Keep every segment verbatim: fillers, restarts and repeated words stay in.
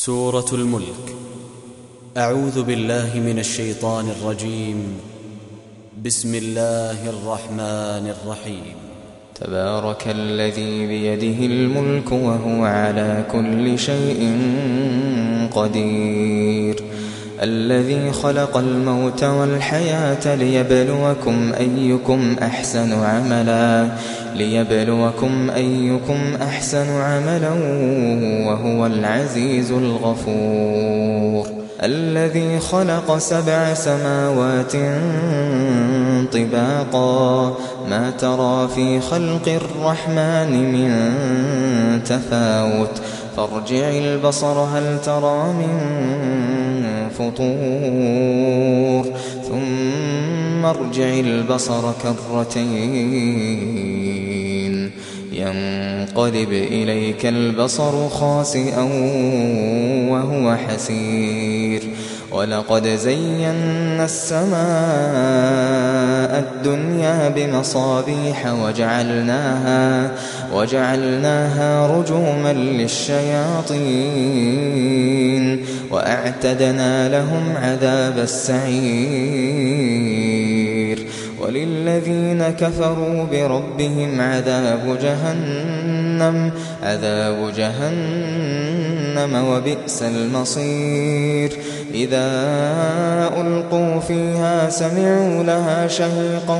سورة الملك. أعوذ بالله من الشيطان الرجيم. بسم الله الرحمن الرحيم. تبارك الذي بيده الملك وهو على كل شيء قدير، الذي خلق الموت والحياة ليبلوكم أيكم أحسن عملا ليبلوكم أيكم أحسن عملا وهو العزيز الغفور، الذي خلق سبع سماوات طباقا ما ترى في خلق الرحمن من تفاوت فارجع البصر هل ترى من فطور ثم ارجع البصر كرتين ينقلب إليك البصر خاسئا وهو حسير، ولقد زينا السماء الدنيا بمصابيح وجعلناها, وجعلناها رجوما للشياطين وأعتدنا لهم عذاب السعير، وللذين كفروا بربهم عذاب جهنم عذاب جهنم وبئس المصير، إذا ألقوا فيها سمعوا لها شهيقا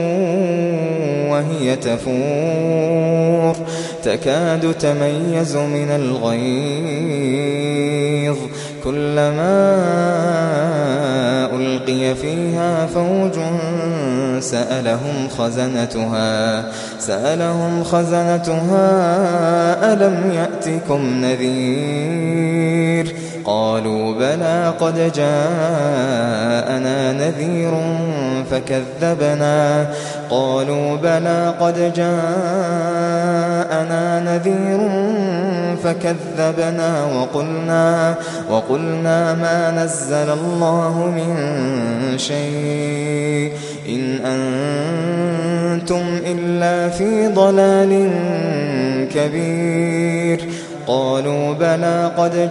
وهي تفور تكاد تميز من الغيظ، كلما ألقي فيها فوج سألهم خزنتها سألهم خزنتها ألم يأتكم نذير، قالوا بلى قد جاءنا نذير فكذبنا قالوا بلى قد جاءنا نذير فكذبنا وقلنا وقلنا ما نزل الله من شيء إن أنتم إلا في ضلال كبير، قالوا بلى قد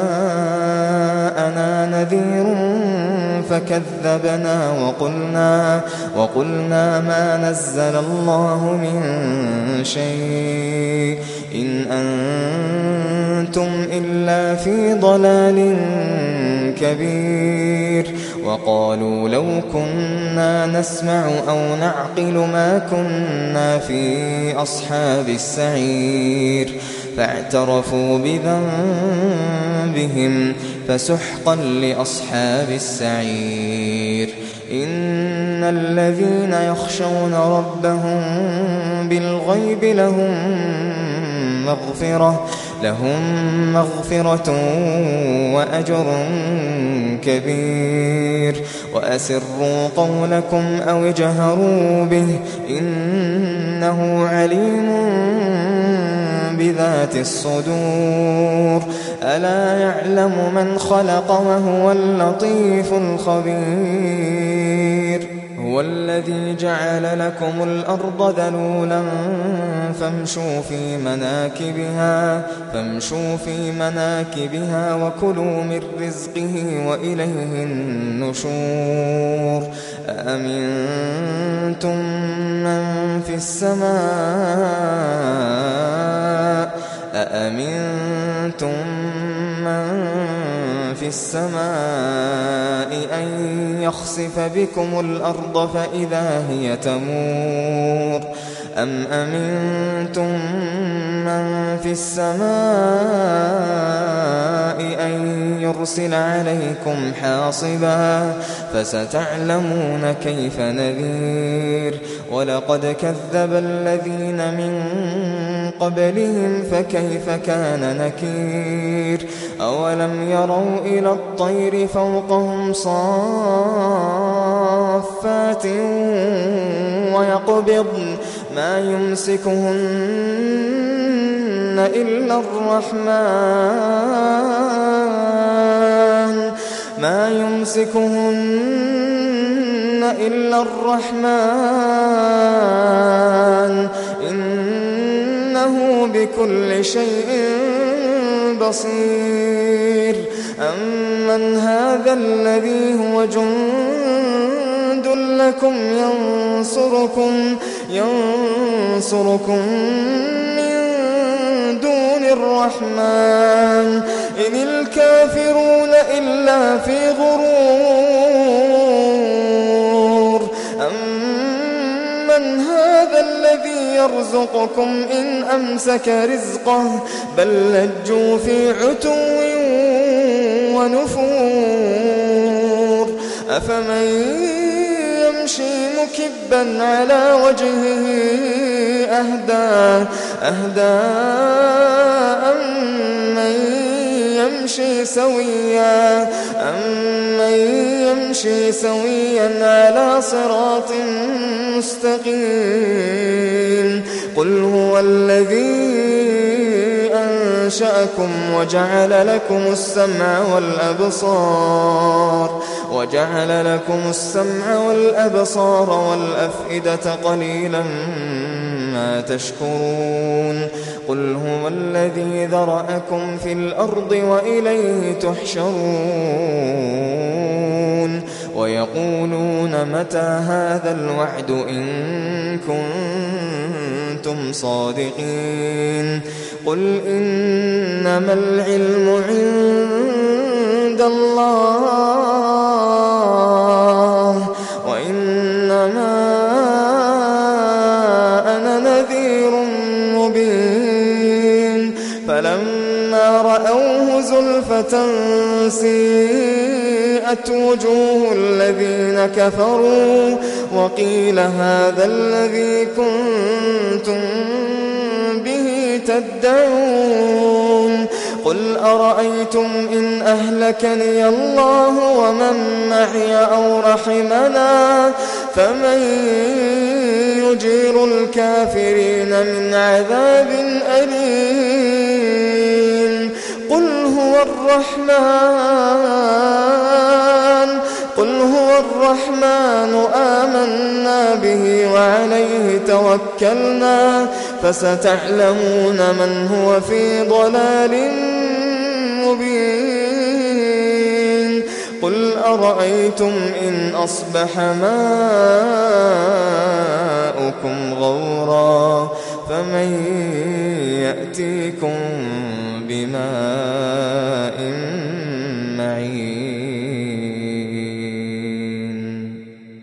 جاءنا نذير فكذبنا وقلنا وقلنا ما نزل الله من شيء إن أنتم إلا في ضلال كبير، وقالوا لو كنا نسمع أو نعقل ما كنا في أصحاب السعير، فاعترفوا بذنبهم فسحقا لأصحاب السعير، إن الذين يخشون ربهم بالغيب لهم مغفرة لهم مغفرة وأجر كبير، وأسروا قولكم أو اجهروا به إنه عليم بذات الصدور، ألا يعلم من خلق وهو اللطيف الخبير، هو الذي جعل لكم الأرض ذلولا فامشوا في مناكبها فامشوا في مناكبها وكلوا من رزقه وإليه النشور، أأمنتم من في السماء أأمنتم من في السماء أن يخسف بكم الأرض فإذا هي تمور، أم أمنتم من في السماء أن يرسل عليكم حاصبا فستعلمون كيف نذير، ولقد كذب الذين من قبلهم فكيف كان نكير، أولم يروا إلى الطير فوقهم صافات ويقبضن ما يمسكهن إلا الرحمن ما يمسكهن إلا الرحمن إنه بكل شيء بصير أمن هذا الذي هو جند لكم ينصركم ينصركم من دون الرحمن إن الكافرون إلا في غرور أمن هذا الذي يرزقكم إن أمسك رزقه بل لجوا في عتو ونفور أفمن يمشي مكبا على وجهه أهدى أهدى أمن يمشي سويا أمن يمشي سويا على صراط مستقيم قل هو الذي أنشأكم وجعل لكم السمع والأبصار وجعل لكم السمع والأبصار والأفئدة قليلا ما تشكرون قل هو الذي ذرأكم في الأرض وإليه تحشرون ويقولون متى هذا الوعد إن كنتم صادقين قل إنما العلم عند الله وإنما أنا نذير مبين فلما رأوه زلفة سيئت وجوه الذين كفروا وقيل هذا الذي كنتم به تدعون قل أرأيتم إن أهلكني الله ومن معي أو رحمنا فمن يجير الكافرين من عذاب أليم قل هو الرحمن قل هو الرحمن آمنا به وعليه توكلنا فستعلمون من هو في ضلال مبين قل أرأيتم إن أصبح ماؤكم